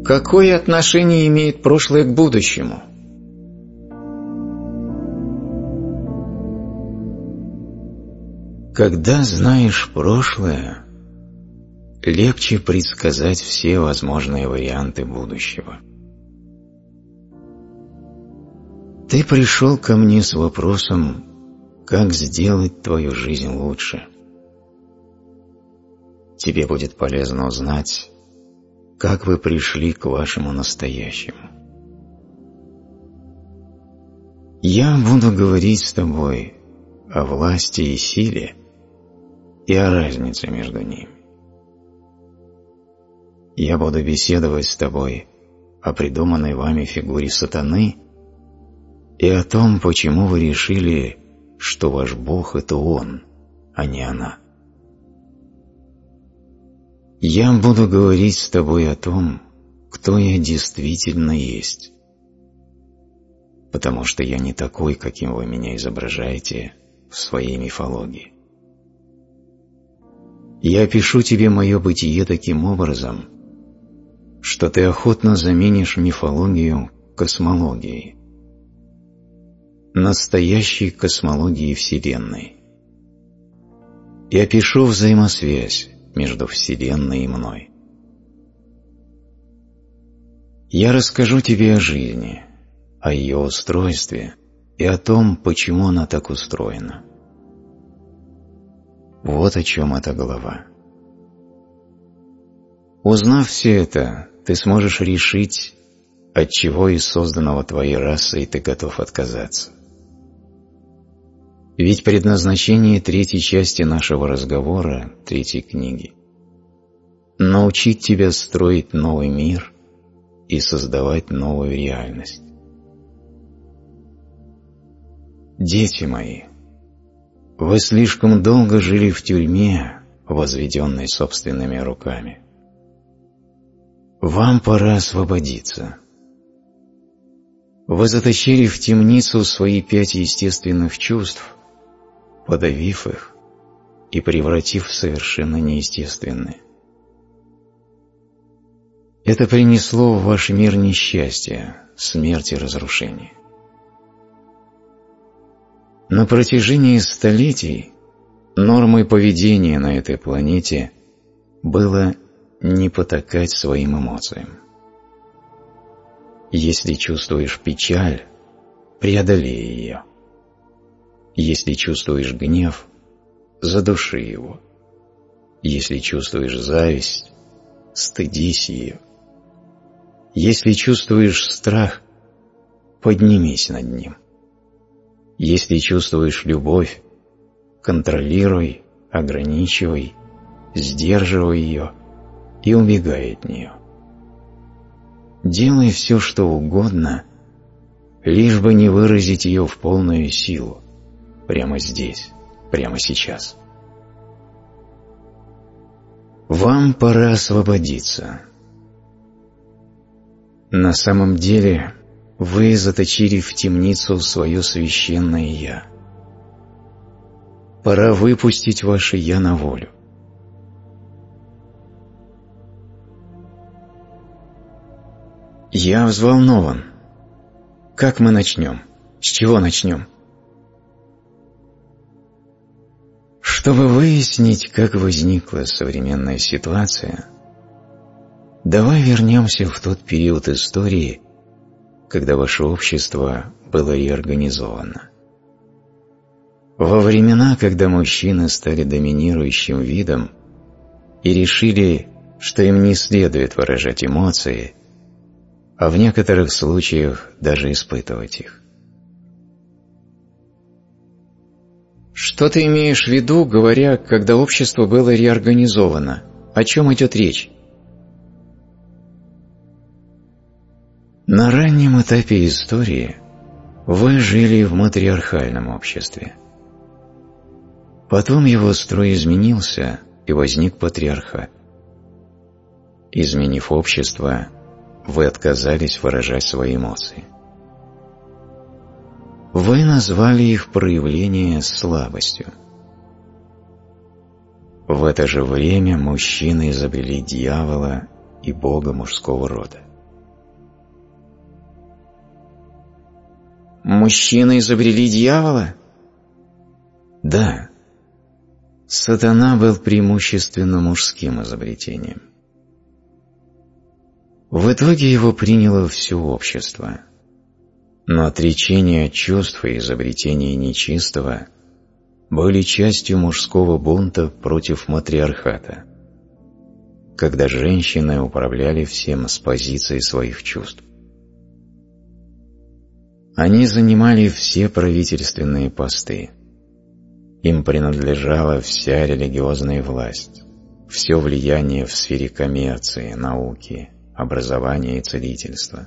Какое отношение имеет прошлое к будущему? Когда знаешь прошлое, легче предсказать все возможные варианты будущего. Ты пришел ко мне с вопросом, как сделать твою жизнь лучше. Тебе будет полезно узнать, как вы пришли к вашему настоящему. Я буду говорить с тобой о власти и силе и о разнице между ними. Я буду беседовать с тобой о придуманной вами фигуре сатаны и о том, почему вы решили, что ваш Бог – это Он, а не она. Я буду говорить с тобой о том, кто я действительно есть, потому что я не такой, каким вы меня изображаете в своей мифологии. Я опишу тебе мое бытие таким образом, что ты охотно заменишь мифологию космологией, настоящей космологией Вселенной. И опишу взаимосвязь между Вселенной и мной. Я расскажу тебе о жизни, о ее устройстве и о том, почему она так устроена. Вот о чем эта глава. Узнав все это, ты сможешь решить, от чего из созданного твоей расой ты готов отказаться. Ведь предназначение третьей части нашего разговора, третьей книги, научить тебя строить новый мир и создавать новую реальность. Дети мои, вы слишком долго жили в тюрьме, возведенной собственными руками. Вам пора освободиться. Вы заточили в темницу свои 5 естественных чувств, подавив их и превратив в совершенно неестественные. Это принесло в ваш мир несчастье, смерть и разрушение. На протяжении столетий нормой поведения на этой планете было не потакать своим эмоциям. Если чувствуешь печаль, преодолей ее. Если чувствуешь гнев, задуши его. Если чувствуешь зависть, стыдись ее. Если чувствуешь страх, поднимись над ним. Если чувствуешь любовь, контролируй, ограничивай, сдерживай ее и убегай от нее. Делай все, что угодно, лишь бы не выразить ее в полную силу, прямо здесь, прямо сейчас. Вам пора освободиться. На самом деле, вы заточили в темницу свое священное «Я». Пора выпустить ваше «Я» на волю. Я взволнован. Как мы начнем? С чего начнем? Чтобы выяснить, как возникла современная ситуация, давай вернемся в тот период истории, когда ваше общество было реорганизовано. Во времена, когда мужчины стали доминирующим видом и решили, что им не следует выражать эмоции, а в некоторых случаях даже испытывать их. Что ты имеешь в виду, говоря, когда общество было реорганизовано? О чем идет речь? На раннем этапе истории вы жили в матриархальном обществе. Потом его строй изменился, и возник патриархат. Изменив общество, вы отказались выражать свои эмоции. Вы назвали их проявление слабостью. В это же время мужчины изобрели дьявола и бога мужского рода. Мужчины изобрели дьявола? Да. Сатана был преимущественно мужским изобретением. В итоге его приняло все общество. Но отречение от чувств и изобретение нечистого были частью мужского бунта против матриархата, когда женщины управляли всем с позиции своих чувств. Они занимали все правительственные посты. Им принадлежала вся религиозная власть, все влияние в сфере коммерции, науки, образования и целительства.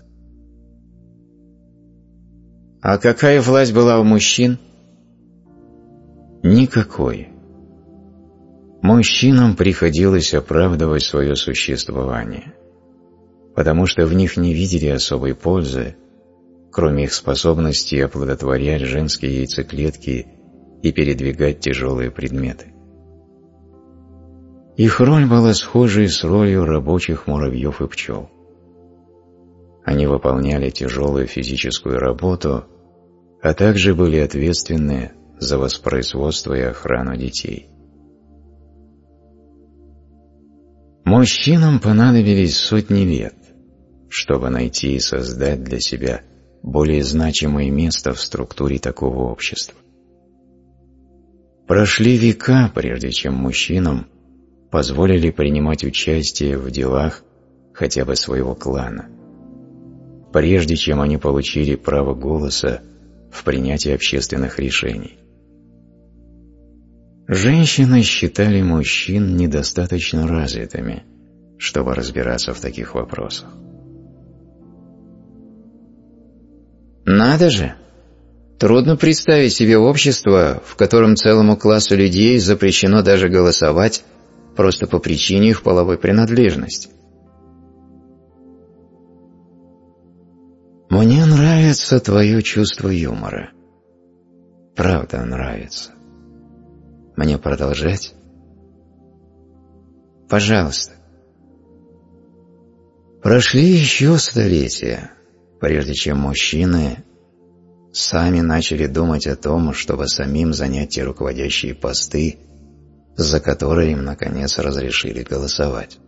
А какая власть была у мужчин? Никакой. Мужчинам приходилось оправдывать свое существование, потому что в них не видели особой пользы, кроме их способности оплодотворять женские яйцеклетки и передвигать тяжелые предметы. Их роль была схожей с ролью рабочих муравьев и пчел. Они выполняли тяжелую физическую работу, а также были ответственны за воспроизводство и охрану детей. Мужчинам понадобились сотни лет, чтобы найти и создать для себя более значимое место в структуре такого общества. Прошли века, прежде чем мужчинам позволили принимать участие в делах хотя бы своего клана, прежде чем они получили право голоса в принятии общественных решений. Женщины считали мужчин недостаточно развитыми, чтобы разбираться в таких вопросах. Надо же! Трудно представить себе общество, в котором целому классу людей запрещено даже голосовать просто по причине их половой принадлежности. Мне нравится твое чувство юмора. Правда, нравится. Мне продолжать? Пожалуйста. Прошли еще столетия, прежде чем мужчины сами начали думать о том, чтобы самим занять те руководящие посты, за которые им, наконец, разрешили голосовать.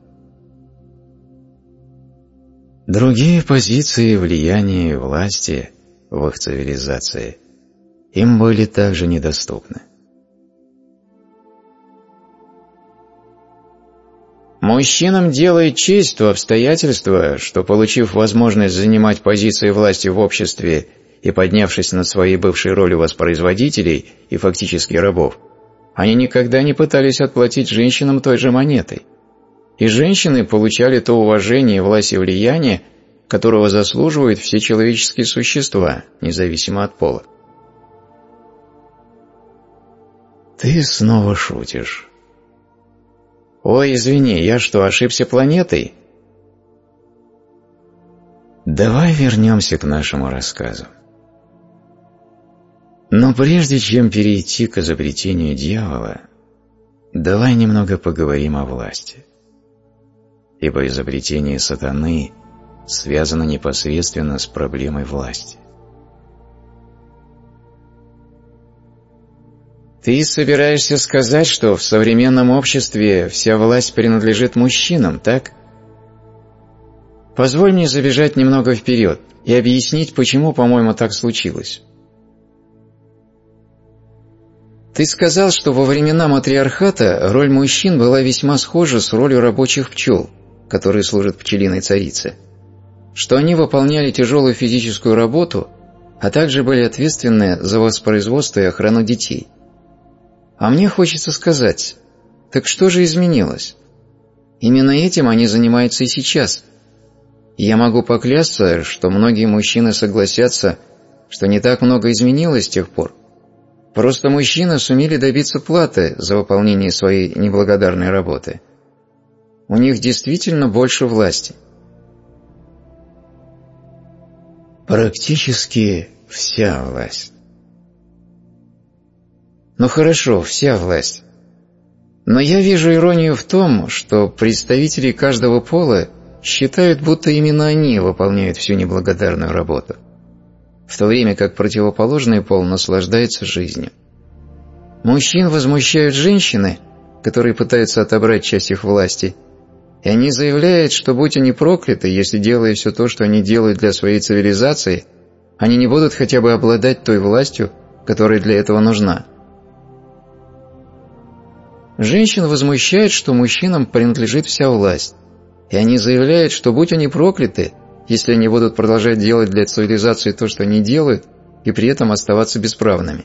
Другие позиции влияния и власти в их цивилизации им были также недоступны. Мужчинам делает честь то обстоятельство, что, получив возможность занимать позиции власти в обществе и поднявшись над своей бывшей ролью воспроизводителей и фактически рабов, они никогда не пытались отплатить женщинам той же монетой. И женщины получали то уважение, власть и влияние, которого заслуживают все человеческие существа, независимо от пола. Ты снова шутишь. Ой, извини, я что, ошибся планетой? Давай вернемся к нашему рассказу. Но прежде чем перейти к изобретению дьявола, давай немного поговорим о власти. Ибо изобретение сатаны связано непосредственно с проблемой власти. Ты собираешься сказать, что в современном обществе вся власть принадлежит мужчинам, так? Позволь мне забежать немного вперед и объяснить, почему, по-моему, так случилось. Ты сказал, что во времена матриархата роль мужчин была весьма схожа с ролью рабочих пчел, которые служат пчелиной царице, что они выполняли тяжелую физическую работу, а также были ответственны за воспроизводство и охрану детей. А мне хочется сказать, так что же изменилось? Именно этим они занимаются и сейчас. И я могу поклясться, что многие мужчины согласятся, что не так много изменилось с тех пор. Просто мужчины сумели добиться платы за выполнение своей неблагодарной работы. У них действительно больше власти. Практически вся власть. Ну хорошо, вся власть. Но я вижу иронию в том, что представители каждого пола считают, будто именно они выполняют всю неблагодарную работу. в то время как противоположный пол наслаждается жизнью. Мужчин возмущают женщины, которые пытаются отобрать часть их власти, и они заявляют, что будь они прокляты, если, делая все то, что они делают для своей цивилизации, они не будут хотя бы обладать той властью, которая для этого нужна. Женщин возмущает, что мужчинам принадлежит вся власть, и они заявляют, что будь они прокляты, если они будут продолжать делать для цивилизации то, что они делают, и при этом оставаться бесправными.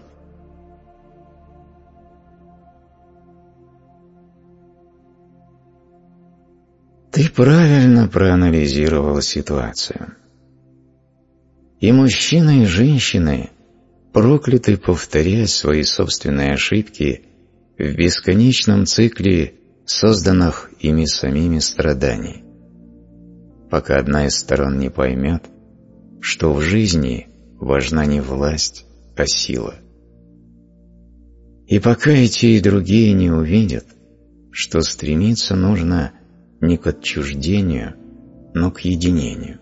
Ты правильно проанализировал ситуацию. И мужчины, и женщины прокляты повторять свои собственные ошибки в бесконечном цикле созданных ими самими страданий, пока одна из сторон не поймет, что в жизни важна не власть, а сила. И пока и те, и другие не увидят, что стремиться нужно не к отчуждению, но к единению.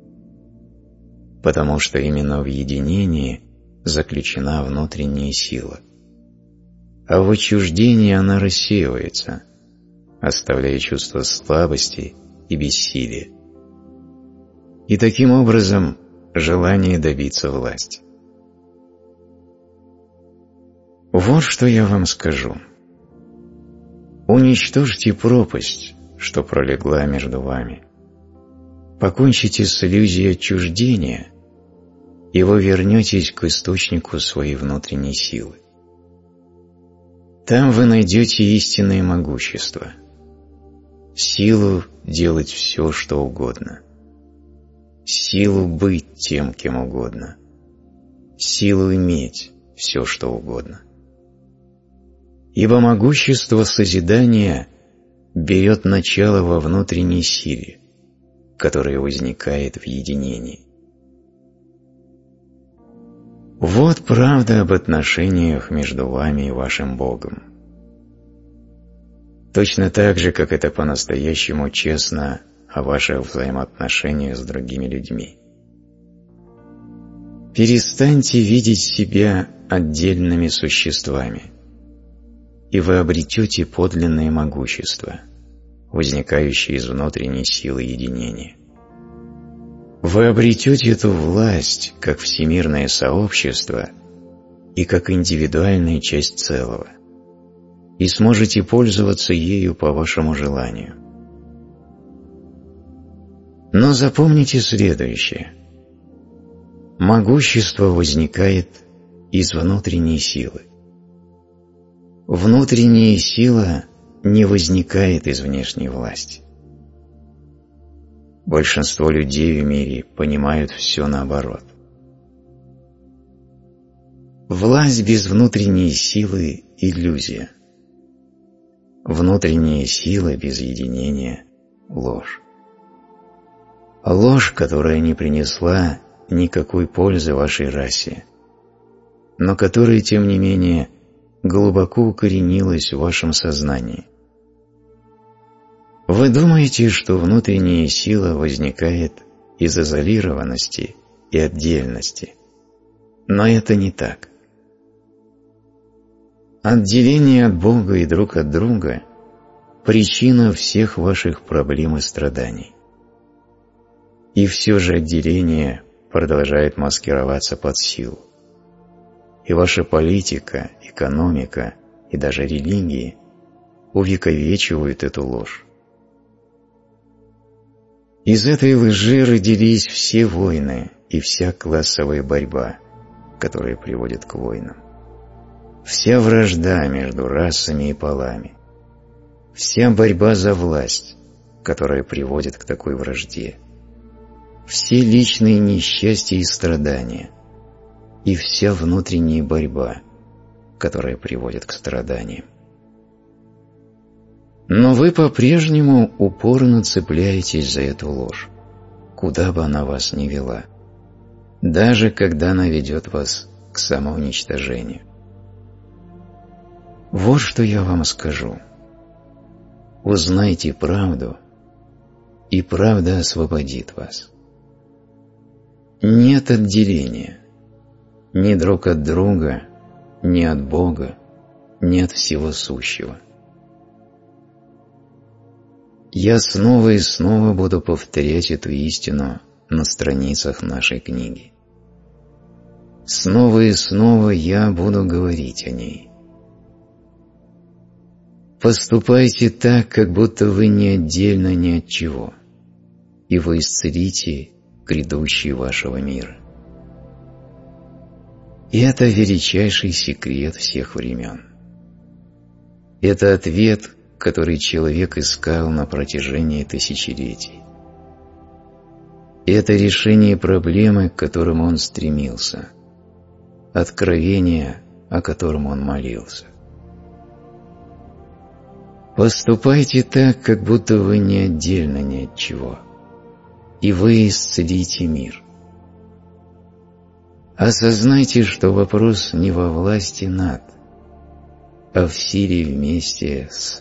Потому что именно в единении заключена внутренняя сила. А в отчуждении она рассеивается, оставляя чувство слабости и бессилия. И таким образом желание добиться власти. Вот что я вам скажу. Уничтожьте пропасть, что пролегла между вами. Покончите с иллюзией отчуждения, и вы вернетесь к источнику своей внутренней силы. Там вы найдете истинное могущество, силу делать все, что угодно, силу быть тем, кем угодно, силу иметь все, что угодно. Ибо могущество созидания берет начало во внутренней силе, которая возникает в единении. Вот правда об отношениях между вами и вашим Богом. Точно так же, как это по-настоящему честно о ваших взаимоотношениях с другими людьми. Перестаньте видеть себя отдельными существами, и вы обретете подлинное могущество, возникающее из внутренней силы единения. Вы обретете эту власть как всемирное сообщество и как индивидуальная часть целого, и сможете пользоваться ею по вашему желанию. Но запомните следующее. Могущество возникает из внутренней силы. Внутренняя сила не возникает из внешней власти. Большинство людей в мире понимают все наоборот. Власть без внутренней силы – иллюзия. Внутренняя сила без единения – ложь. Ложь, которая не принесла никакой пользы вашей расе, но которая, тем не менее, глубоко укоренилась в вашем сознании. Вы думаете, что внутренняя сила возникает из изолированности и отдельности, но это не так. Отделение от Бога и друг от друга – причина всех ваших проблем и страданий. И все же отделение продолжает маскироваться под силу. И ваша политика, экономика и даже религии увековечивают эту ложь. Из этой лжи родились все войны и вся классовая борьба, которая приводит к войнам. Вся вражда между расами и полами. Вся борьба за власть, которая приводит к такой вражде. Все личные несчастья и страдания. И вся внутренняя борьба, которая приводит к страданиям. Но вы по-прежнему упорно цепляетесь за эту ложь, куда бы она вас ни вела, даже когда она ведет вас к самоуничтожению. Вот что я вам скажу. Узнайте правду, и правда освободит вас. Нет отделения, ни друг от друга, ни от Бога, ни от всего сущего. Я снова и снова буду повторять эту истину на страницах нашей книги. Снова и снова я буду говорить о ней. Поступайте так, как будто вы не отдельно ни от чего, и вы исцелите грядущий вашего мира. И это величайший секрет всех времен. Это ответ, который человек искал на протяжении тысячелетий. Это решение проблемы, к которому он стремился, откровение, о котором он молился. Поступайте так, как будто вы не отдельно ни от чего, и вы исцелите мир. Осознайте, что вопрос не во власти над, а в силе вместе с.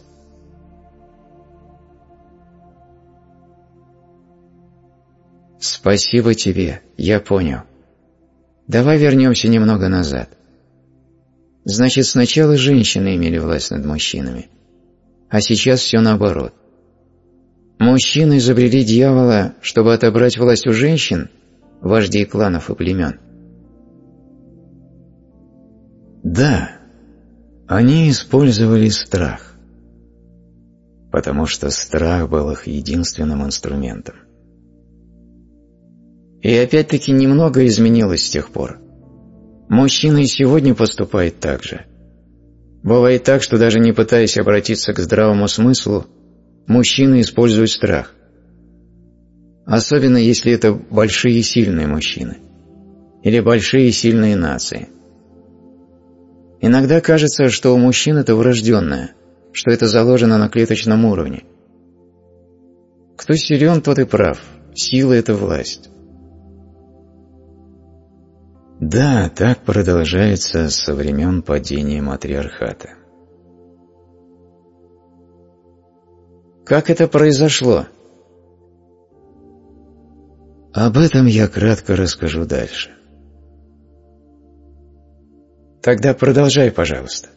Спасибо тебе, я понял. Давай вернемся немного назад. Значит, сначала женщины имели власть над мужчинами, а сейчас все наоборот. Мужчины изобрели дьявола, чтобы отобрать власть у женщин, вождей кланов и племен. Да, они использовали страх, потому что страх был их единственным инструментом. И опять-таки немного изменилось с тех пор. Мужчины и сегодня поступают так же. Бывает так, что даже не пытаясь обратиться к здравому смыслу, мужчины используют страх. Особенно если это большие и сильные мужчины. Или большие и сильные нации. Иногда кажется, что у мужчин это врожденное, что это заложено на клеточном уровне. Кто силен, тот и прав. Сила – это власть. Да, так продолжается со времен падения матриархата. Как это произошло? Об этом я кратко расскажу дальше. Тогда продолжай, пожалуйста.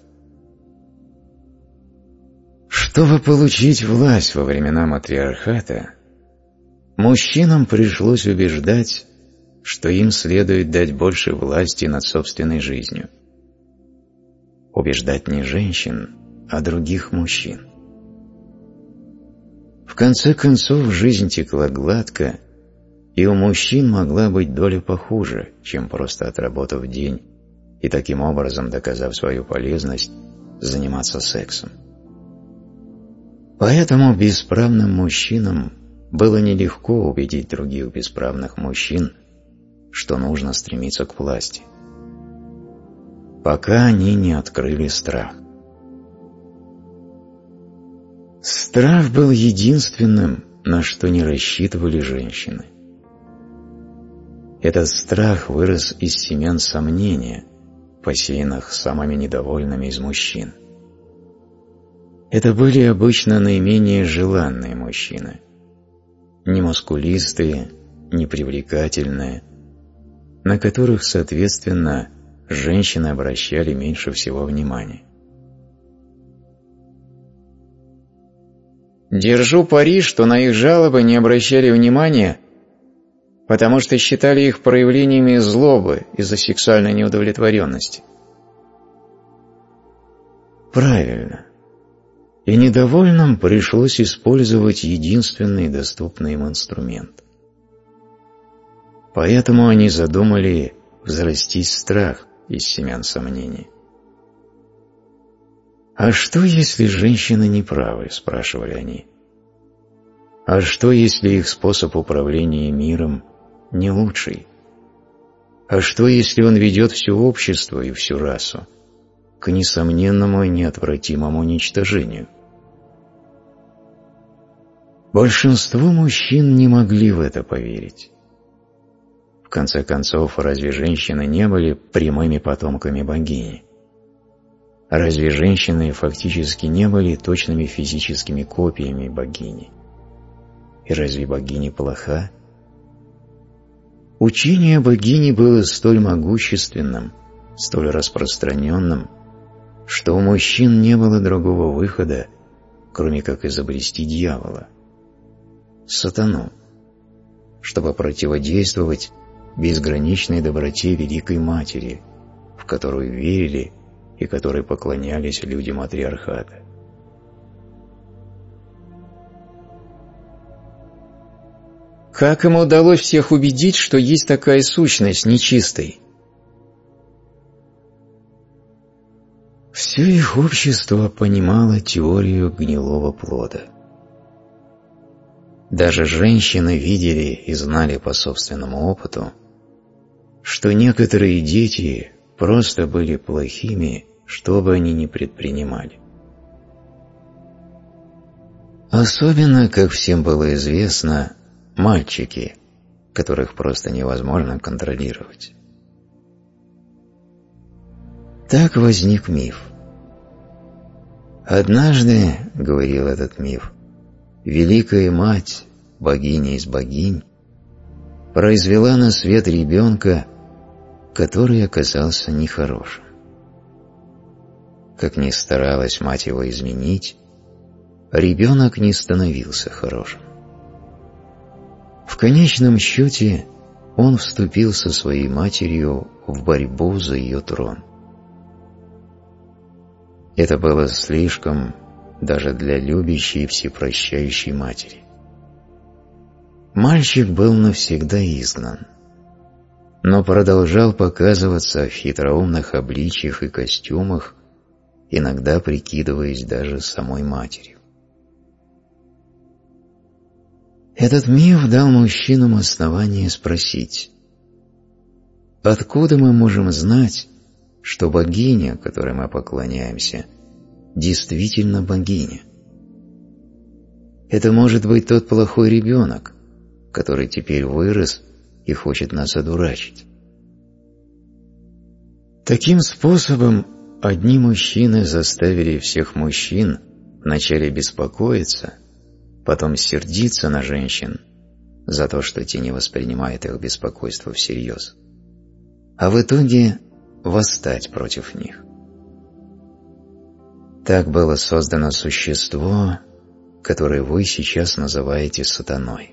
Чтобы получить власть во времена матриархата, мужчинам пришлось убеждать, что им следует дать больше власти над собственной жизнью. Убеждать не женщин, а других мужчин. В конце концов, жизнь текла гладко, и у мужчин могла быть доля похуже, чем просто отработав день и таким образом, доказав свою полезность, заниматься сексом. Поэтому бесправным мужчинам было нелегко убедить других бесправных мужчин, что нужно стремиться к власти, пока они не открыли страх. Страх был единственным, на что не рассчитывали женщины. Этот страх вырос из семян сомнения, посеянных самыми недовольными из мужчин. Это были обычно наименее желанные мужчины, не мускулистые, не привлекательные, на которых, соответственно, женщины обращали меньше всего внимания. Держу пари, что на их жалобы не обращали внимания, потому что считали их проявлениями злобы из-за сексуальной неудовлетворенности. Правильно. И недовольным пришлось использовать единственный доступный им инструмент. Поэтому они задумали взрастить страх из семян сомнений. «А что, если женщины неправы?» – спрашивали они. «А что, если их способ управления миром не лучший? А что, если он ведет все общество и всю расу к несомненному и неотвратимому уничтожению?» Большинство мужчин не могли в это поверить. В конце концов, разве женщины не были прямыми потомками богини? Разве женщины фактически не были точными физическими копиями богини? И разве богиня плоха? Учение богини было столь могущественным, столь распространенным, что у мужчин не было другого выхода, кроме как изобрести дьявола, сатану, чтобы противодействовать безграничной доброте Великой Матери, в которую верили и которой поклонялись люди матриархата. Как ему удалось всех убедить, что есть такая сущность нечистой? Все их общество понимало теорию гнилого плода. Даже женщины видели и знали по собственному опыту, что некоторые дети просто были плохими, что бы они ни предпринимали. Особенно, как всем было известно, мальчики, которых просто невозможно контролировать. Так возник миф. Однажды, говорил этот миф, Великая Мать, богиня из богинь, произвела на свет ребенка, который оказался нехорошим. Как ни старалась мать его изменить, ребенок не становился хорошим. В конечном счете он вступил со своей матерью в борьбу за ее трон. Это было слишком даже для любящей и всепрощающей матери. Мальчик был навсегда изгнан, но продолжал показываться в хитроумных обличьях и костюмах, иногда прикидываясь даже самой матерью. Этот миф дал мужчинам основание спросить: откуда мы можем знать, что богиня, которой мы поклоняемся, действительно богиня? Это может быть тот плохой ребенок, который теперь вырос и хочет нас одурачить. Таким способом одни мужчины заставили всех мужчин вначале беспокоиться, потом сердиться на женщин за то, что те не воспринимают их беспокойство всерьез, а в итоге восстать против них. Так было создано существо, которое вы сейчас называете сатаной.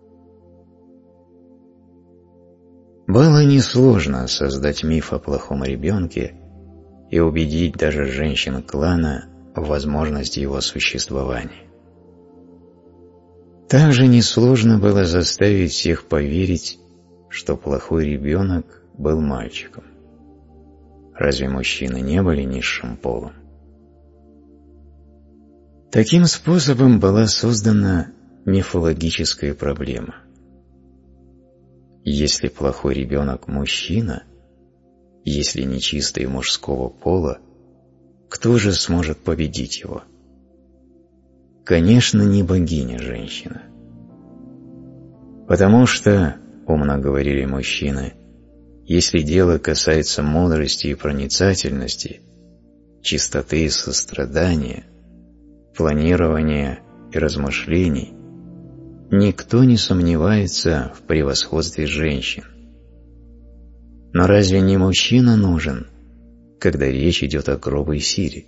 Было несложно создать миф о плохом ребенке и убедить даже женщин клана в возможности его существования. Также несложно было заставить всех поверить, что плохой ребенок был мальчиком. Разве мужчины не были низшим полом? Таким способом была создана мифологическая проблема. Если плохой ребенок мужчина, если нечистый мужского пола, кто же сможет победить его? Конечно, не богиня-женщина. Потому что, умно говорили мужчины, если дело касается мудрости и проницательности, чистоты и сострадания, планирования и размышлений, никто не сомневается в превосходстве женщин. Но разве не мужчина нужен, когда речь идет о грубой силе?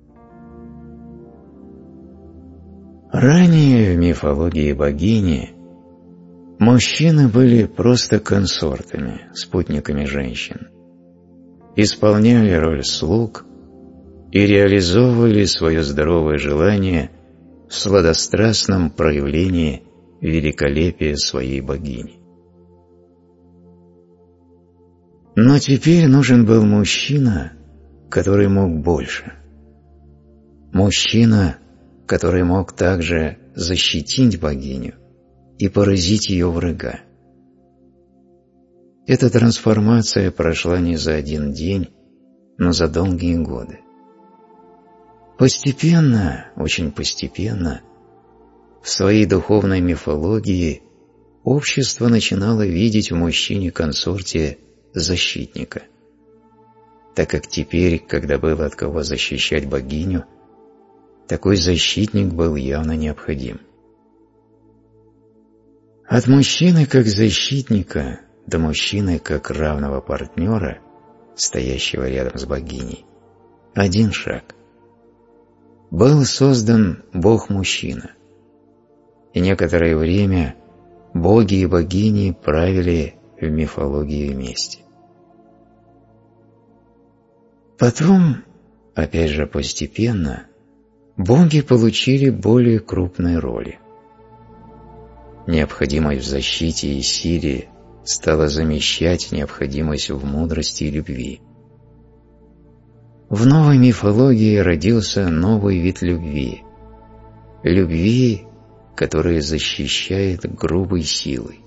Ранее в мифологии богини мужчины были просто консортами, спутниками женщин, исполняли роль слуг и реализовывали свое здоровое желание в сладострастном проявлении великолепия своей богини. Но теперь нужен был мужчина, который мог больше. Мужчина, который мог также защитить богиню и поразить ее врага. Эта трансформация прошла не за один день, но за долгие годы. Постепенно, очень постепенно, в своей духовной мифологии общество начинало видеть в мужчине-консорте защитника, так как теперь, когда было от кого защищать богиню, такой защитник был явно необходим. От мужчины как защитника до мужчины как равного партнера, стоящего рядом с богиней, один шаг. Был создан Бог-мужчина, и некоторое время боги и богини правили в мифологии вместе. Потом, опять же постепенно, боги получили более крупные роли. Необходимость в защите и силе стала замещать необходимость в мудрости и любви. В новой мифологии родился новый вид любви. Любви, которая защищает грубой силой.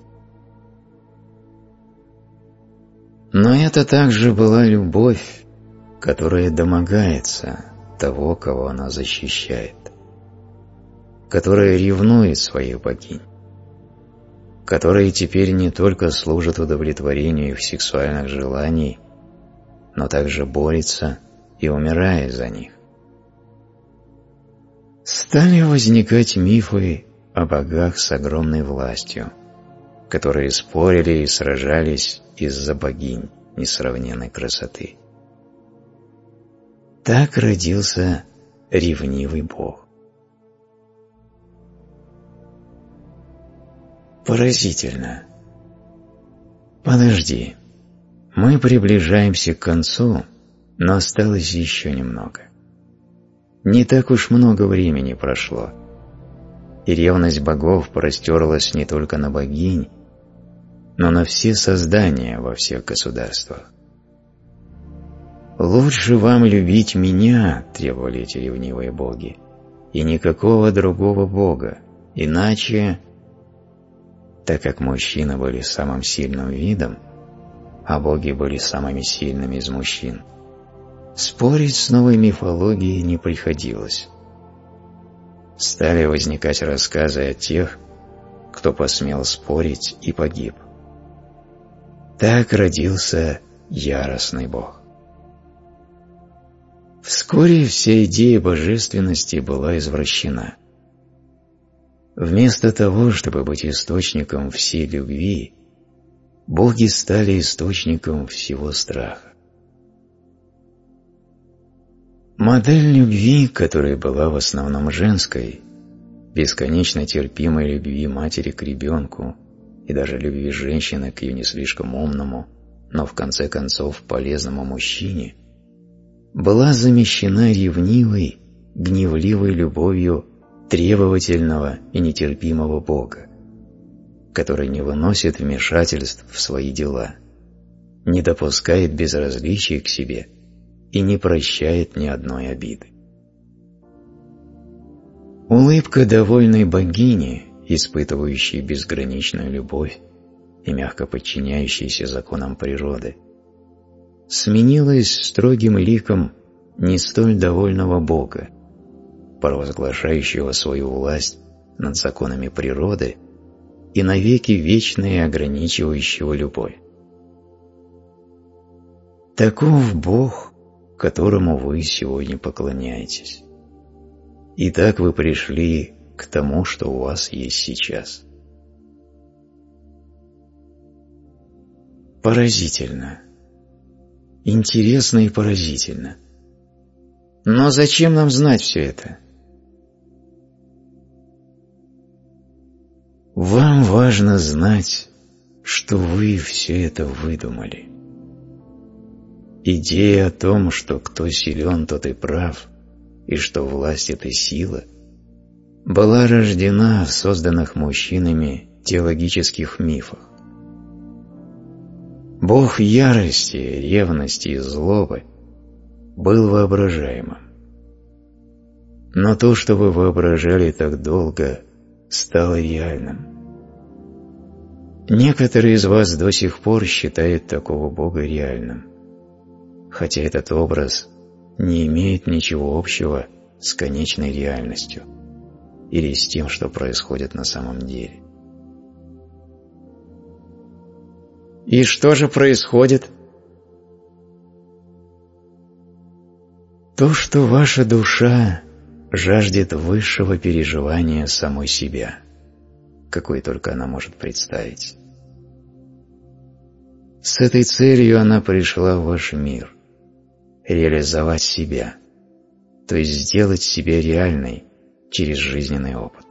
Но это также была любовь, которая домогается того, кого она защищает, которая ревнует своих богинь, которая теперь не только служит удовлетворению их сексуальных желаний, но также борется и умирает за них. Стали возникать мифы о богах с огромной властью, которые спорили и сражались из-за богинь несравненной красоты. Так родился ревнивый бог. Поразительно. Подожди, мы приближаемся к концу, но осталось еще немного. Не так уж много времени прошло, и ревность богов простерлась не только на богинь, но на все создания во всех государствах. «Лучше вам любить меня», — требовали эти ревнивые боги, «и никакого другого бога, иначе...» Так как мужчины были самым сильным видом, а боги были самыми сильными из мужчин, спорить с новой мифологией не приходилось. Стали возникать рассказы о тех, кто посмел спорить и погиб. Так родился яростный бог. Вскоре вся идея божественности была извращена. Вместо того, чтобы быть источником всей любви, боги стали источником всего страха. Модель любви, которая была в основном женской, бесконечно терпимой любви матери к ребенку и даже любви женщины к ее не слишком умному, но в конце концов полезному мужчине, была замещена ревнивой, гневливой любовью требовательного и нетерпимого Бога, который не выносит вмешательств в свои дела, не допускает безразличия к себе и не прощает ни одной обиды. Улыбка довольной богини, испытывающей безграничную любовь и мягко подчиняющейся законам природы, сменилась строгим ликом не столь довольного Бога, провозглашающего свою власть над законами природы и навеки вечной ограничивающего любовь. Таков Бог, которому вы сегодня поклоняетесь. И так вы пришли к тому, что у вас есть сейчас. Поразительно. Интересно и поразительно. Но зачем нам знать все это? Вам важно знать, что вы все это выдумали. Идея о том, что кто силен, тот и прав, и что власть – это сила, была рождена в созданных мужчинами теологических мифах. Бог ярости, ревности и злобы был воображаемым. Но то, что вы воображали так долго, стало реальным. Некоторые из вас до сих пор считают такого Бога реальным, хотя этот образ не имеет ничего общего с конечной реальностью или с тем, что происходит на самом деле. И что же происходит? То, что ваша душа жаждет высшего переживания самой себя, какой только она может представить. С этой целью она пришла в ваш мир – реализовать себя, то есть сделать себя реальной через жизненный опыт.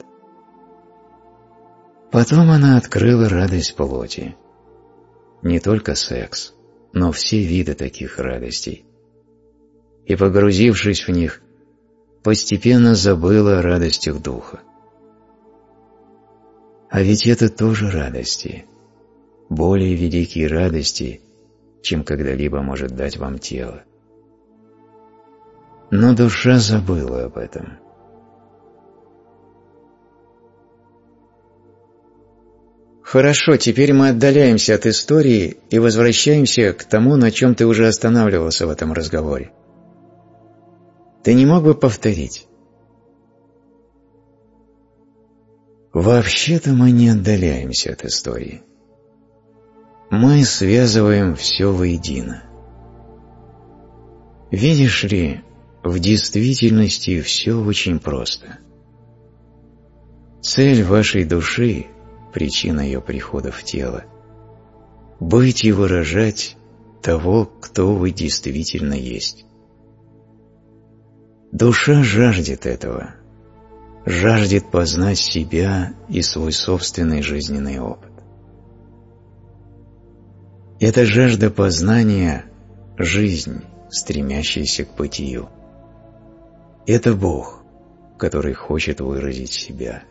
Потом она открыла радость плоти. Не только секс, но все виды таких радостей. И, погрузившись в них, постепенно забыла о радостях духа. А ведь это тоже радости, более великие радости, чем когда-либо может дать вам тело. Но душа забыла об этом. Хорошо, теперь мы отдаляемся от истории и возвращаемся к тому, на чем ты уже останавливался в этом разговоре. Ты не мог бы повторить? Вообще-то мы не отдаляемся от истории. Мы связываем все воедино. Видишь ли, в действительности все очень просто. Цель вашей души, причина ее прихода в тело, быть и выражать того, кто вы действительно есть. Душа жаждет этого, жаждет познать себя и свой собственный жизненный опыт. Эта жажда познания – жизнь, стремящаяся к бытию. Это Бог, который хочет выразить себя.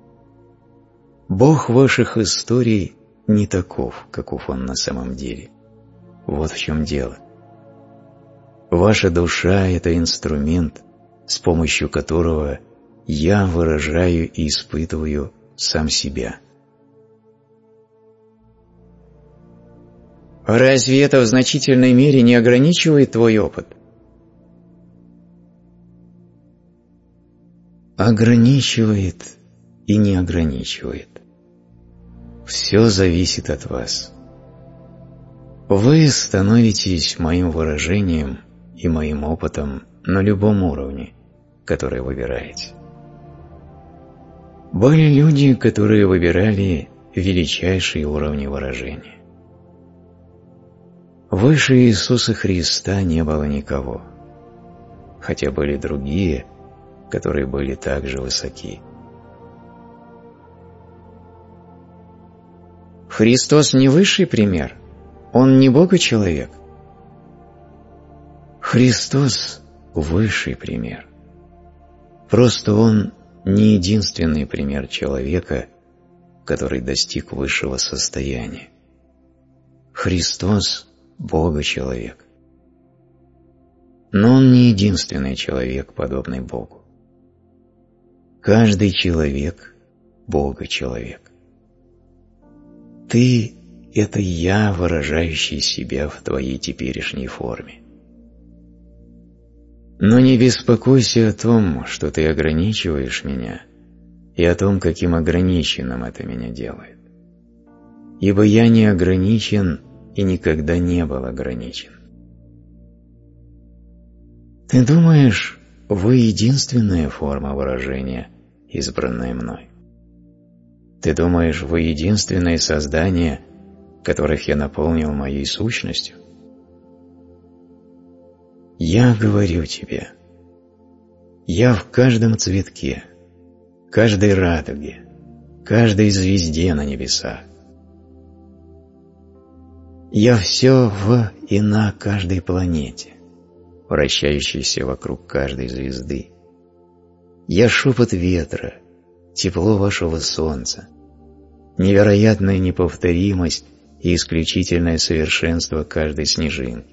Бог ваших историй не таков, каков Он на самом деле. Вот в чем дело. Ваша душа – это инструмент, с помощью которого я выражаю и испытываю сам себя. Разве это в значительной мере не ограничивает твой опыт? Ограничивает и не ограничивает. Все зависит от вас. Вы становитесь моим выражением и моим опытом на любом уровне, который выбираете. Были люди, которые выбирали величайшие уровни выражения. Выше Иисуса Христа не было никого, хотя были другие, которые были также высоки. Христос не высший пример? Он не Бога-человек? Христос – высший пример. Просто Он не единственный пример человека, который достиг высшего состояния. Христос – Бога-человек. Но Он не единственный человек, подобный Богу. Каждый человек – Бога-человек. Ты – это я, выражающий себя в твоей теперешней форме. Но не беспокойся о том, что ты ограничиваешь меня, и о том, каким ограниченным это меня делает. Ибо я не ограничен и никогда не был ограничен. Ты думаешь, вы единственная форма выражения, избранная мной? Ты думаешь, вы единственное создание, которых я наполнил моей сущностью? Я говорю тебе, я в каждом цветке, каждой радуге, каждой звезде на небесах. Я все в и на каждой планете, вращающейся вокруг каждой звезды. Я шепот ветра, тепло вашего солнца, невероятная неповторимость и исключительное совершенство каждой снежинки.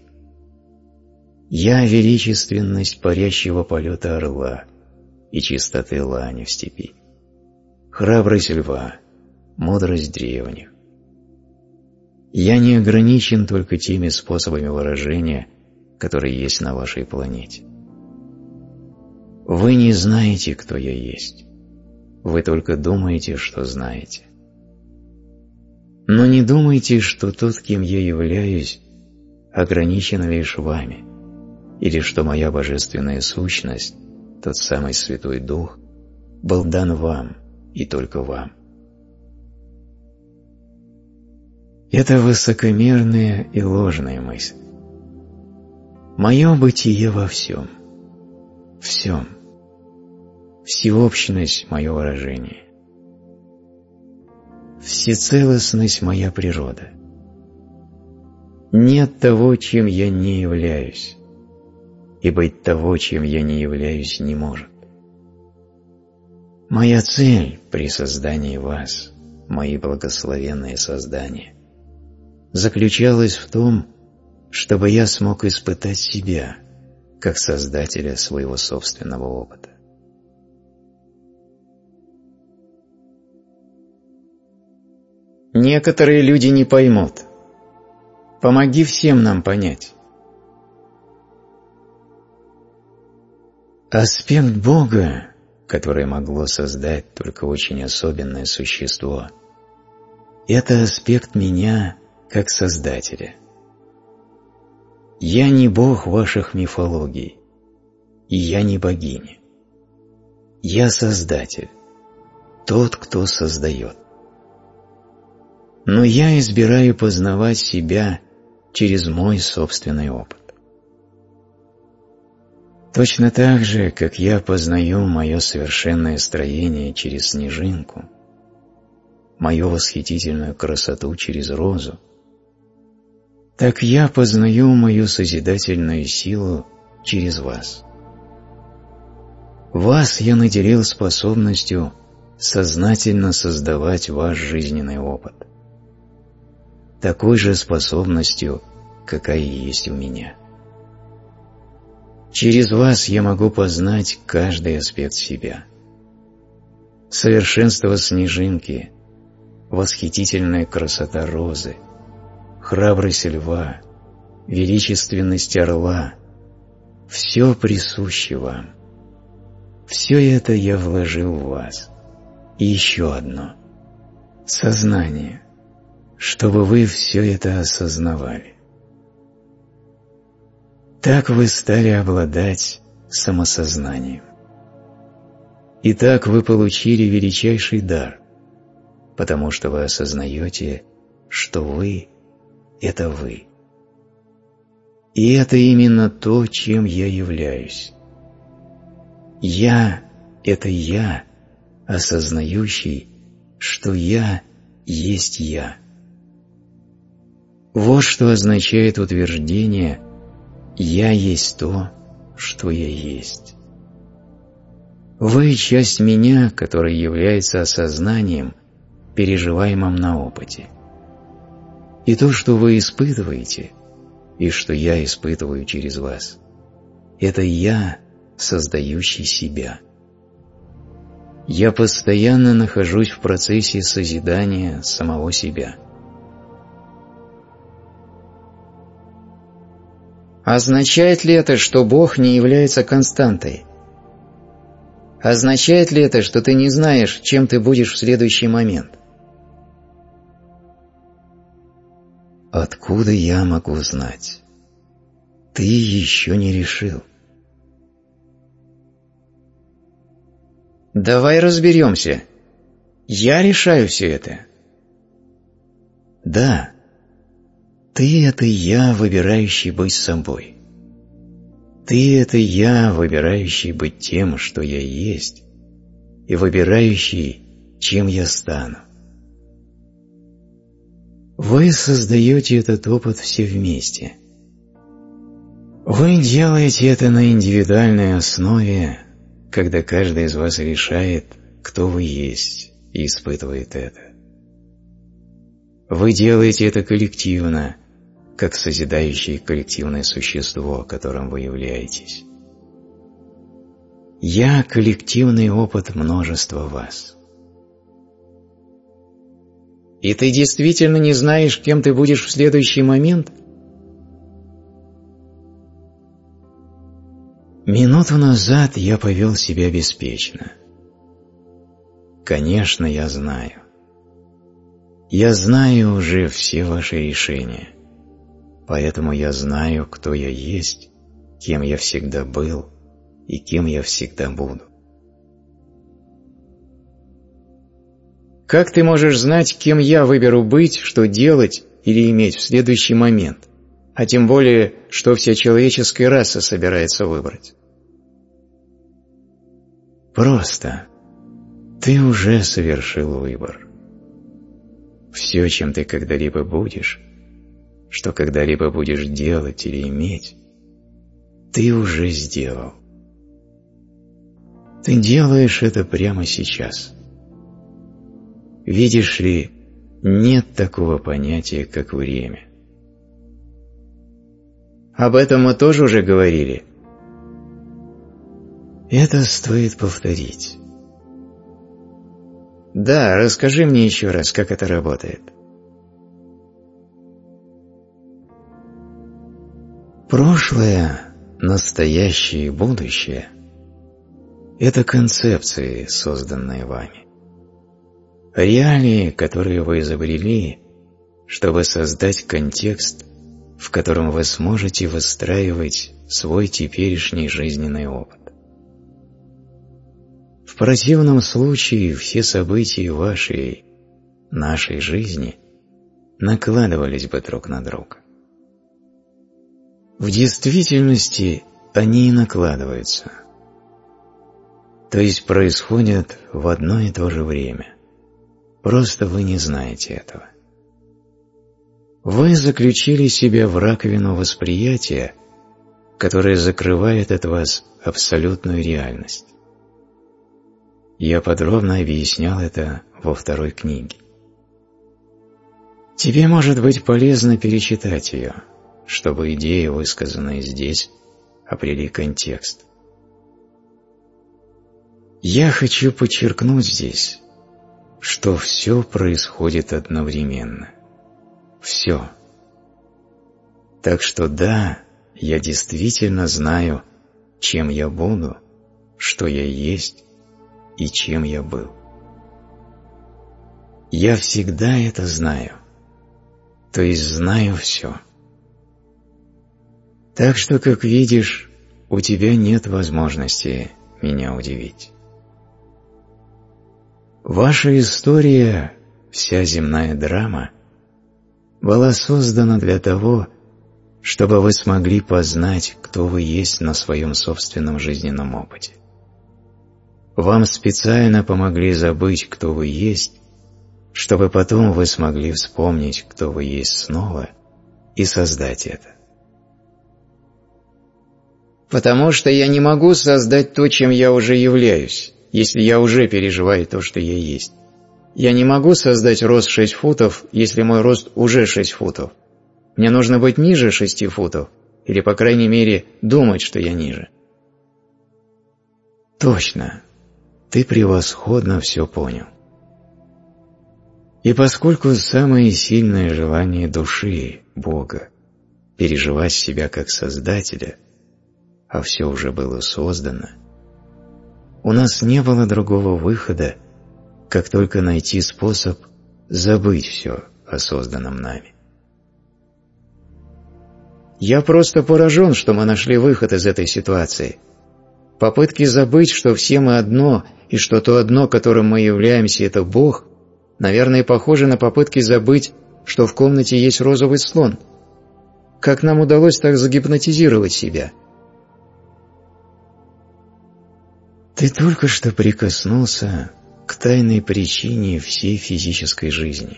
Я величественность парящего полета орла и чистоты лани в степи, храбрость льва, мудрость древних. Я не ограничен только теми способами выражения, которые есть на вашей планете. Вы не знаете, кто я есть. Вы только думаете, что знаете. Но не думайте, что тот, кем я являюсь, ограничен лишь вами, или что моя божественная сущность, тот самый Святой Дух, был дан вам и только вам. Это высокомерная и ложная мысль. Мое бытие во всем, всем, всеобщность мое выражение, всецелостность моя природа. Нет того, чем я не являюсь, и быть того, чем я не являюсь, не может. Моя цель при создании вас, мои благословенные создания, заключалась в том, чтобы я смог испытать себя, как создателя своего собственного опыта. Некоторые люди не поймут. Помоги всем нам понять. Аспект Бога, который могло создать только очень особенное существо, это аспект меня как Создателя. Я не Бог ваших мифологий, и я не богиня. Я Создатель, тот, кто создает. Но я избираю познавать себя через мой собственный опыт. Точно так же, как я познаю мое совершенное строение через снежинку, мою восхитительную красоту через розу, так я познаю мою созидательную силу через вас. Вас я наделил способностью сознательно создавать ваш жизненный опыт, такой же способностью, какая есть у меня. Через вас я могу познать каждый аспект себя. Совершенство снежинки, восхитительная красота розы, храбрость льва, величественность орла – все присуще вам. Все это я вложил в вас. И еще одно – сознание, чтобы вы все это осознавали. Так вы стали обладать самосознанием. И так вы получили величайший дар, потому что вы осознаете, что вы – это вы. И это именно то, чем я являюсь. Я – это я, осознающий, что я есть я. Вот что означает утверждение «Я есть то, что я есть». Вы – часть меня, которая является осознанием, переживаемым на опыте. И то, что вы испытываете, и что я испытываю через вас, это я, создающий себя. Я постоянно нахожусь в процессе созидания самого себя. Означает ли это, что Бог не является константой? Означает ли это, что ты не знаешь, чем ты будешь в следующий момент? Откуда я могу знать? Ты еще не решил. Давай разберемся. Я решаю все это. Да. Ты – это я, выбирающий быть собой. Ты – это я, выбирающий быть тем, что я есть, и выбирающий, чем я стану. Вы создаете этот опыт все вместе. Вы делаете это на индивидуальной основе, когда каждый из вас решает, кто вы есть, и испытывает это. Вы делаете это коллективно, как созидающее коллективное существо, которым вы являетесь. Я – коллективный опыт множества вас. И ты действительно не знаешь, кем ты будешь в следующий момент? Минуту назад я повел себя беспечно. Конечно, я знаю. Я знаю уже все ваши решения. Поэтому я знаю, кто я есть, кем я всегда был и кем я всегда буду. Как ты можешь знать, кем я выберу быть, что делать или иметь в следующий момент, а тем более, что вся человеческая раса собирается выбрать? Просто. Ты уже совершил выбор. Все, чем ты когда-либо будешь, что когда-либо будешь делать или иметь, ты уже сделал. Ты делаешь это прямо сейчас. Видишь ли, нет такого понятия, как время. Об этом мы тоже уже говорили. Это стоит повторить. Да, расскажи мне еще раз, как это работает. Прошлое, настоящее и будущее – это концепции, созданные вами. Реалии, которые вы изобрели, чтобы создать контекст, в котором вы сможете выстраивать свой теперешний жизненный опыт. В противном случае все события вашей, нашей жизни накладывались бы друг на друга. В действительности они и накладываются, то есть происходят в одно и то же время, просто вы не знаете этого. Вы заключили себя в раковину восприятия, которое закрывает от вас абсолютную реальность. Я подробно объяснял это во второй книге. Тебе может быть полезно перечитать ее, чтобы идеи, высказанные здесь, обрели контекст. Я хочу подчеркнуть здесь, что все происходит одновременно. Все. Так что да, я действительно знаю, чем я буду, что я есть и чем я был. Я всегда это знаю, то есть знаю все. Так что, как видишь, у тебя нет возможности меня удивить. Ваша история, вся земная драма, была создана для того, чтобы вы смогли познать, кто вы есть на своем собственном жизненном опыте. Вам специально помогли забыть, кто вы есть, чтобы потом вы смогли вспомнить, кто вы есть снова, и создать это. Потому что я не могу создать то, чем я уже являюсь, если я уже переживаю то, что я есть. Я не могу создать рост 6 футов, если мой рост уже 6 футов. Мне нужно быть ниже 6 футов, или, по крайней мере, думать, что я ниже. Точно. Ты превосходно все понял. И поскольку самое сильное желание души, Бога, переживать себя как Создателя, а все уже было создано, у нас не было другого выхода, как только найти способ забыть все о созданном нами. Я просто поражен, что мы нашли выход из этой ситуации. Попытки забыть, что все мы одно, и что то одно, которым мы являемся, это Бог, наверное, похожи на попытки забыть, что в комнате есть розовый слон. Как нам удалось так загипнотизировать себя? Ты только что прикоснулся к тайной причине всей физической жизни.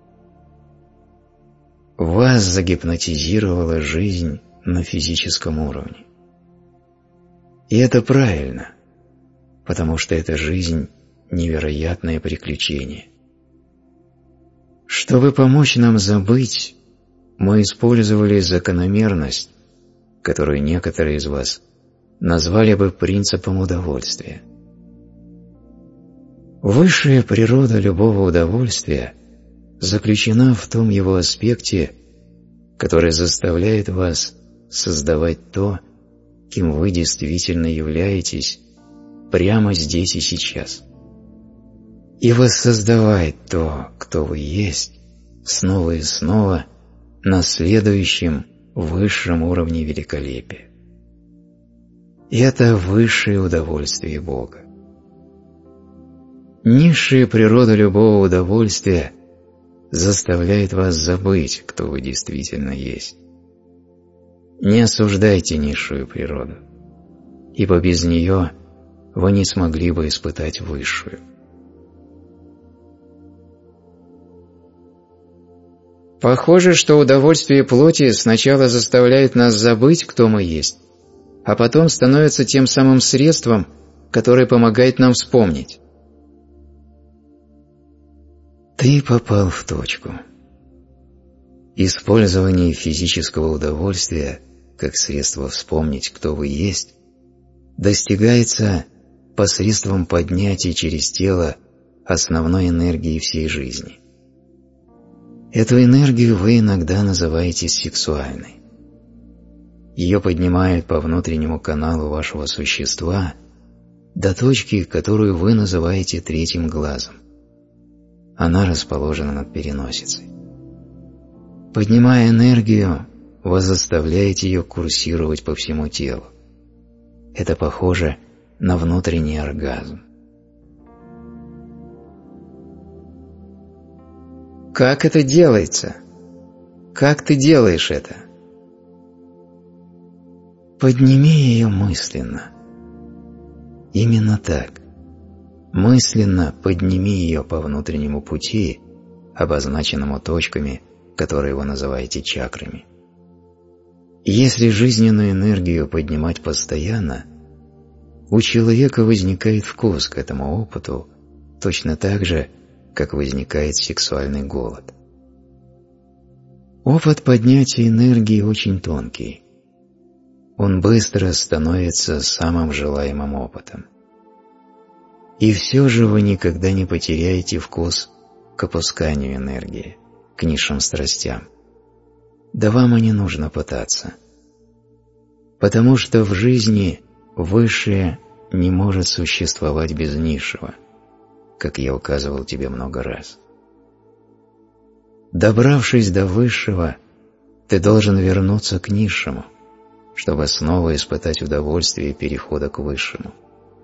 Вас загипнотизировала жизнь на физическом уровне. И это правильно, потому что эта жизнь – невероятное приключение. Чтобы помочь нам забыть, мы использовали закономерность, которую некоторые из вас назвали бы принципом удовольствия. Высшая природа любого удовольствия заключена в том его аспекте, который заставляет вас создавать то, кем вы действительно являетесь прямо здесь и сейчас, и воссоздавать то, кто вы есть, снова и снова на следующем высшем уровне великолепия. И это высшее удовольствие Бога. Низшая природа любого удовольствия заставляет вас забыть, кто вы действительно есть. Не осуждайте низшую природу, ибо без нее вы не смогли бы испытать высшую. Похоже, что удовольствие плоти сначала заставляет нас забыть, кто мы есть, а потом становится тем самым средством, которое помогает нам вспомнить. Ты попал в точку. Использование физического удовольствия как средство вспомнить, кто вы есть, достигается посредством поднятия через тело основной энергии всей жизни. Эту энергию вы иногда называете сексуальной. Ее поднимают по внутреннему каналу вашего существа до точки, которую вы называете третьим глазом. Она расположена над переносицей. Поднимая энергию, вы заставляете ее курсировать по всему телу. Это похоже на внутренний оргазм. Как это делается? Как ты делаешь это? Подними ее мысленно. Именно так. Мысленно подними ее по внутреннему пути, обозначенному точками, которые вы называете чакрами. Если жизненную энергию поднимать постоянно, у человека возникает вкус к этому опыту точно так же, как возникает сексуальный голод. Опыт поднятия энергии очень тонкий. Он быстро становится самым желаемым опытом. И все же вы никогда не потеряете вкус к опусканию энергии, к низшим страстям. Да вам и не нужно пытаться. Потому что в жизни высшее не может существовать без низшего, как я указывал тебе много раз. Добравшись до высшего, ты должен вернуться к низшему, чтобы снова испытать удовольствие перехода к высшему.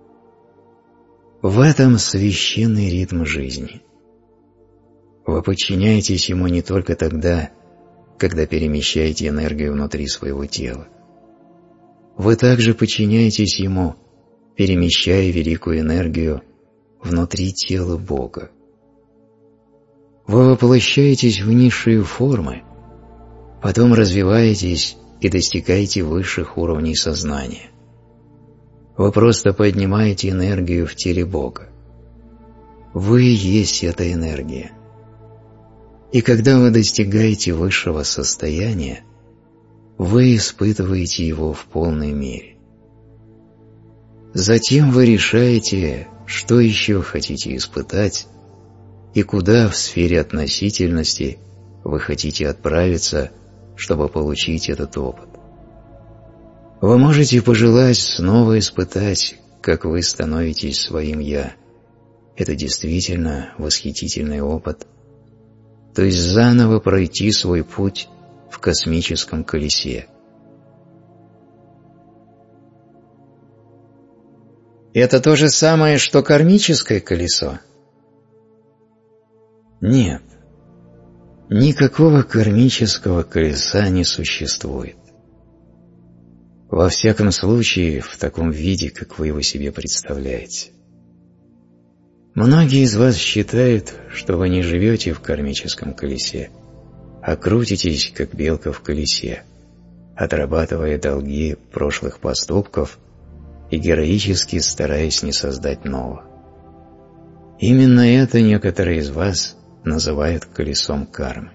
В этом священный ритм жизни. Вы подчиняетесь ему не только тогда, когда перемещаете энергию внутри своего тела. Вы также подчиняетесь ему, перемещая великую энергию внутри тела Бога. Вы воплощаетесь в низшие формы, потом развиваетесь и достигаете высших уровней сознания. Вы просто поднимаете энергию в теле Бога. Вы есть эта энергия. И когда вы достигаете высшего состояния, вы испытываете его в полной мере. Затем вы решаете, что еще хотите испытать и куда в сфере относительности вы хотите отправиться, чтобы получить этот опыт. Вы можете пожелать снова испытать, как вы становитесь своим «я». Это действительно восхитительный опыт. То есть заново пройти свой путь в космическом колесе. Это то же самое, что кармическое колесо? Нет. Никакого кармического колеса не существует. Во всяком случае, в таком виде, как вы его себе представляете. Многие из вас считают, что вы не живете в кармическом колесе, а крутитесь, как белка в колесе, отрабатывая долги прошлых поступков и героически стараясь не создать нового. Именно это некоторые из вас называют колесом кармы.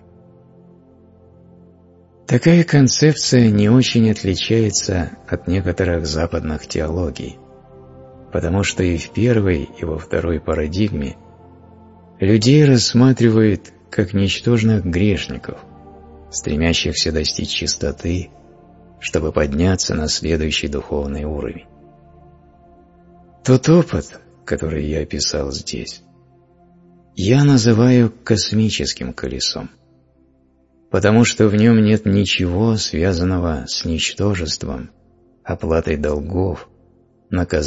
Такая концепция не очень отличается от некоторых западных теологий, потому что и в первой, и во второй парадигме людей рассматривают как ничтожных грешников, стремящихся достичь чистоты, чтобы подняться на следующий духовный уровень. Тот опыт, который я описал здесь, я называю космическим колесом, потому что в нем нет ничего, связанного с ничтожеством, оплатой долгов,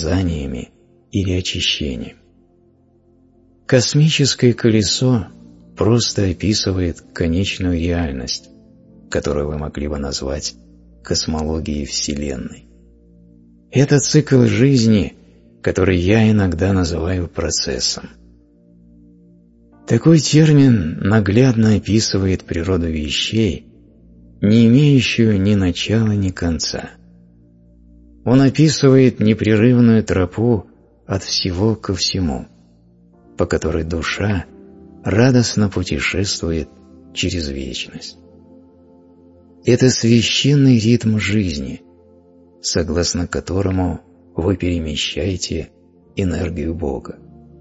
наказаниями или очищением. Космическое колесо просто описывает конечную реальность, которую вы могли бы назвать космологией Вселенной. Это цикл жизни, который я иногда называю процессом. Такой термин наглядно описывает природу вещей, не имеющую ни начала, ни конца. Он описывает непрерывную тропу от всего ко всему, по которой душа радостно путешествует через вечность. Это священный ритм жизни, согласно которому вы перемещаете энергию Бога.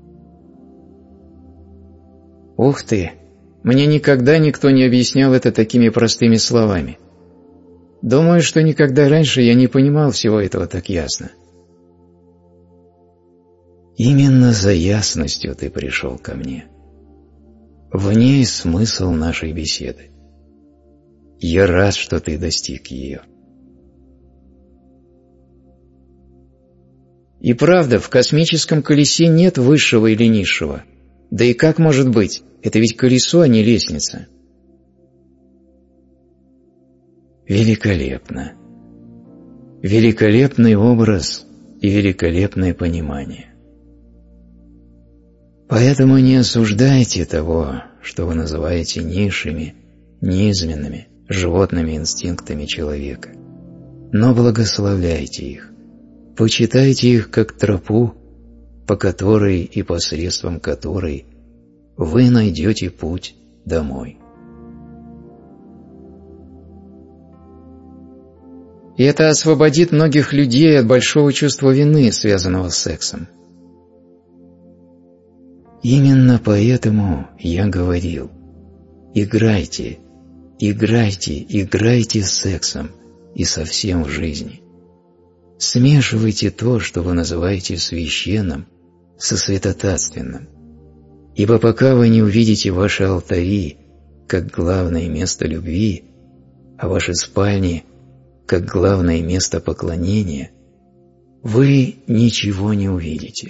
Ух ты! Мне никогда никто не объяснял это такими простыми словами. Думаю, что никогда раньше я не понимал всего этого так ясно. Именно за ясностью ты пришел ко мне. В ней смысл нашей беседы. Я рад, что ты достиг ее. И правда, в космическом колесе нет высшего или низшего. Да и как может быть? Это ведь колесо, а не лестница. Великолепно. Великолепный образ и великолепное понимание. Поэтому не осуждайте того, что вы называете низшими, низменными, животными инстинктами человека, но благословляйте их, почитайте их как тропу, по которой и посредством которой вы найдете путь домой. И это освободит многих людей от большого чувства вины, связанного с сексом. Именно поэтому я говорил: играйте, играйте, играйте с сексом и со всем в жизни. Смешивайте то, что вы называете священным, со святотатственным. Ибо пока вы не увидите ваши алтари как главное место любви, а ваши спальни как главное место поклонения, вы ничего не увидите.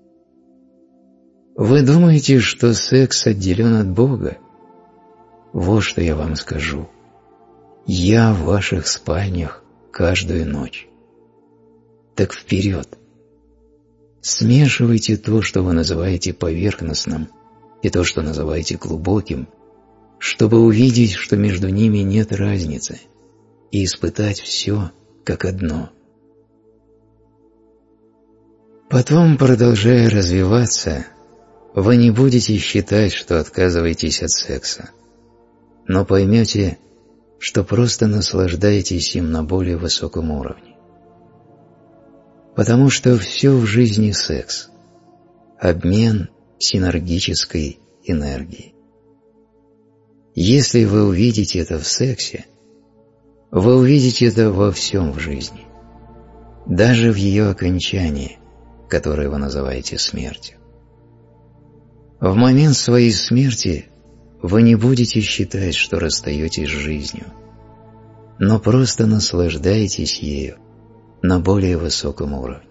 Вы думаете, что секс отделен от Бога? Вот что я вам скажу. Я в ваших спальнях каждую ночь. Так вперед! Смешивайте то, что вы называете поверхностным, и то, что называете глубоким, чтобы увидеть, что между ними нет разницы, и испытать все как одно. Потом, продолжая развиваться, вы не будете считать, что отказываетесь от секса, но поймете, что просто наслаждаетесь им на более высоком уровне. Потому что все в жизни секс, обмен синергической энергией. Если вы увидите это в сексе, вы увидите это во всем в жизни, даже в ее окончании, которое вы называете смертью. В момент своей смерти вы не будете считать, что расстаетесь с жизнью, но просто наслаждаетесь ею на более высоком уровне.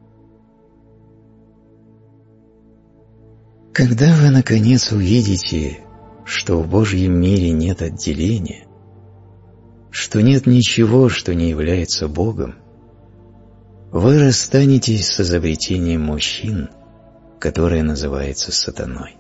Когда вы наконец увидите, что в Божьем мире нет отделения, что нет ничего, что не является Богом, вы расстанетесь с изобретением мужчин, которое называется сатаной.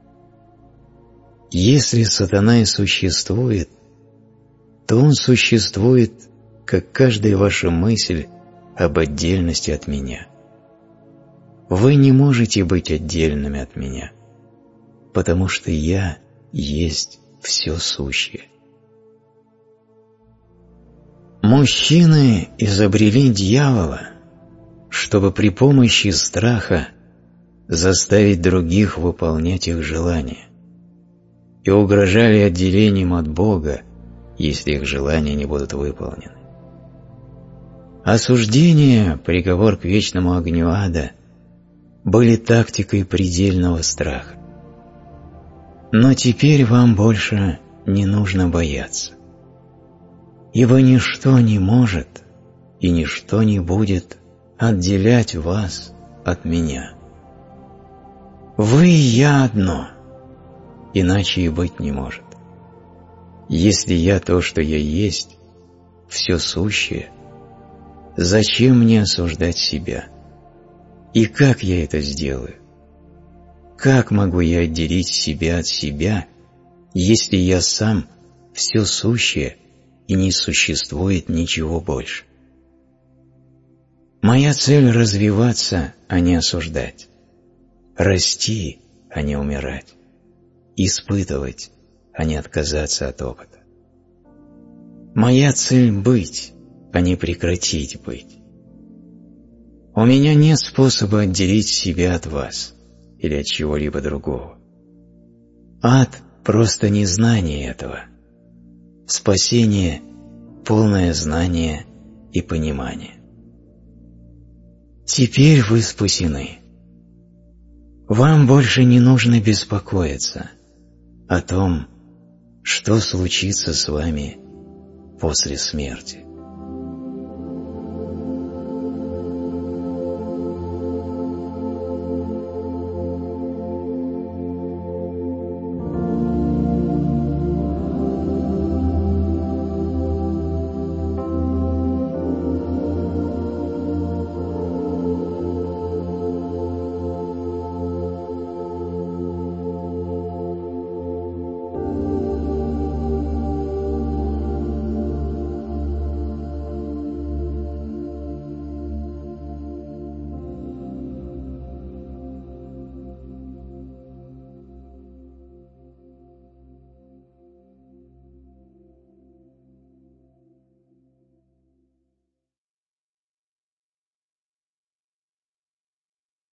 Если сатана и существует, то он существует, как каждая ваша мысль об отдельности от меня. Вы не можете быть отдельными от меня, потому что я есть все сущее. Мужчины изобрели дьявола, чтобы при помощи страха заставить других выполнять их желания, и угрожали отделением от Бога, если их желания не будут выполнены. Осуждение, приговор к вечному огню ада были тактикой предельного страха. Но теперь вам больше не нужно бояться, ибо ничто не может и ничто не будет отделять вас от меня. Вы и я одно. иначе и быть не может. Если я то, что я есть, все сущее, зачем мне осуждать себя? И как я это сделаю? Как могу я отделить себя от себя, если я сам все сущее и не существует ничего больше? Моя цель – развиваться, а не осуждать, расти, а не умирать, испытывать, а не отказаться от опыта. Моя цель – быть, а не прекратить быть. У меня нет способа отделить себя от вас или от чего-либо другого. Ад – просто незнание этого. Спасение – полное знание и понимание. Теперь вы спасены. Вам больше не нужно беспокоиться о том, что случится с вами после смерти.